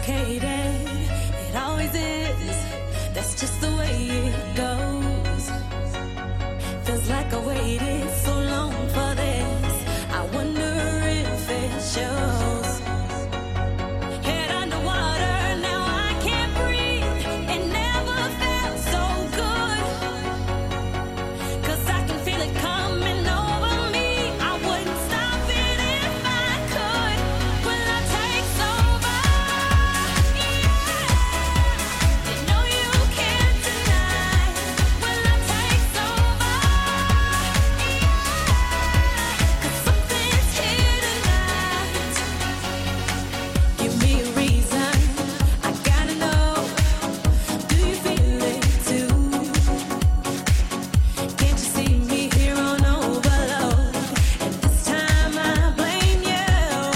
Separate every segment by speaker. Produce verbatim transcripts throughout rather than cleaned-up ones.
Speaker 1: complicated. It always is. That's just the way it goes. Feels like I waited so long for this. I wonder if it shows. Head underwater, now I can't breathe. It never felt so good. 'Cause I can feel it coming over me. I wouldn't stop it if I could. Will I take over? Yeah. You know you can't deny. Will I take over? Yeah. 'Cause something's here tonight. Give me a reason. I gotta know. Do you feel it too? Can't you see me here on overload? And this time I blame you.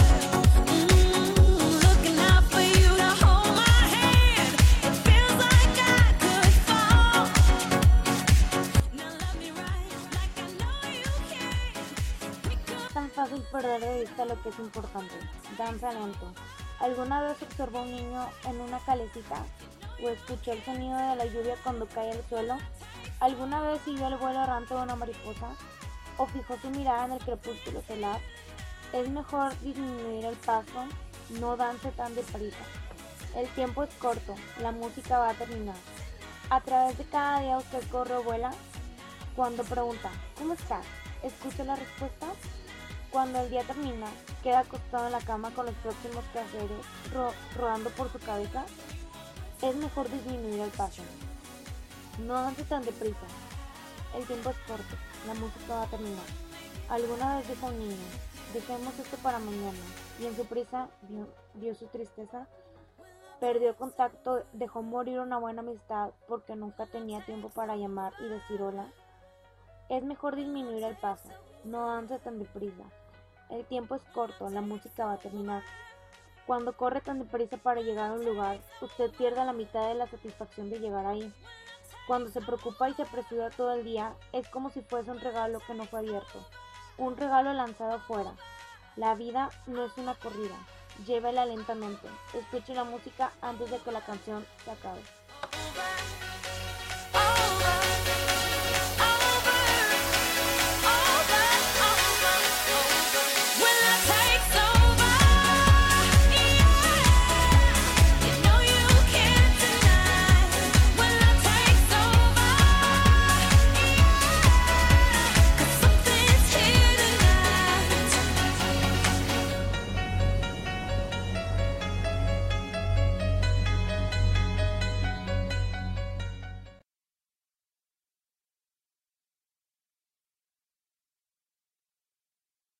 Speaker 1: Mm, looking out for you to hold my hand. It feels like I could fall. Now love me right, like I know you can. Pick up.
Speaker 2: Es tan fácil perder de vista lo que es importante. Danza lento. ¿Alguna vez observó a un niño en una calecita? ¿O escuchó el sonido de la lluvia cuando cae al suelo? ¿Alguna vez siguió el vuelo errante de una mariposa? ¿O fijó su mirada en el crepúsculo solar? Es mejor disminuir el paso, no dance tan deprisa. El tiempo es corto, la música va a terminar. A través de cada día usted corre o vuela. Cuando pregunta, ¿cómo estás? ¿Escucha la respuesta? Cuando el día termina, queda acostado en la cama con los próximos quehaceres ro- rodando por su cabeza. Es mejor disminuir el paso. No dance tan deprisa. El tiempo es corto, la música va a terminar. Alguna vez dijo un niño, dejemos esto para mañana, y en su prisa vio, vio su tristeza, perdió contacto, dejó morir una buena amistad porque nunca tenía tiempo para llamar y decir hola. Es mejor disminuir el paso, no dance tan deprisa. El tiempo es corto, la música va a terminar. Cuando corre tan deprisa para llegar a un lugar, usted pierde la mitad de la satisfacción de llegar ahí. Cuando se preocupa y se apresura todo el día, es como si fuese un regalo que no fue abierto, un regalo lanzado fuera. La vida no es una corrida, llévela lentamente, escuche la música antes de que la canción se acabe.